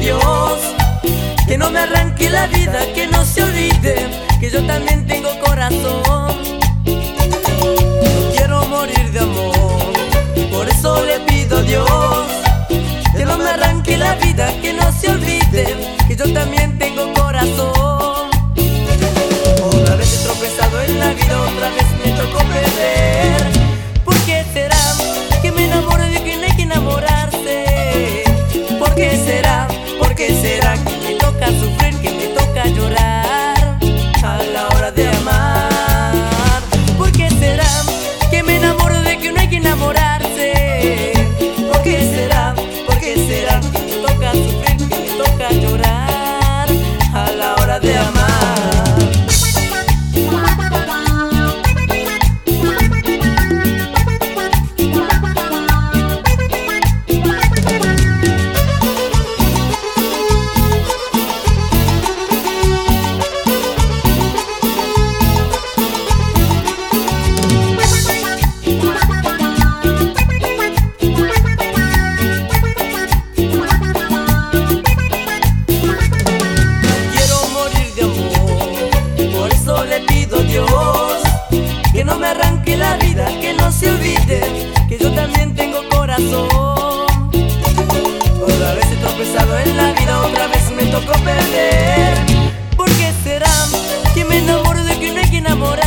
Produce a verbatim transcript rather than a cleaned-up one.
Dios que no me arranque la vida, que no se olvide que yo también tengo corazón. No quiero morir de amor, por eso le pido a Dios que no me arranque la vida, que no se olvide que yo también tengo corazón. Otra vez he tropezado en la vida, otra vez me tocó perder. ¿Por qué será que me enamoro de quien hay que enamorarse? ¿Por qué será? ¿Por qué será que me toca sufrir, que me toca llorar a la hora de amar? ¿Por qué será que me enamoro de que no hay que enamorarse? ¿Por qué será? ¿Por qué será que me toca sufrir, que me toca llorar a la hora de amar? Que no me arranque la vida, que no se olvide que yo también tengo corazón. Otra vez he tropezado en la vida, otra vez me tocó perder. ¿Por qué será que me enamoro de que no hay que enamorar?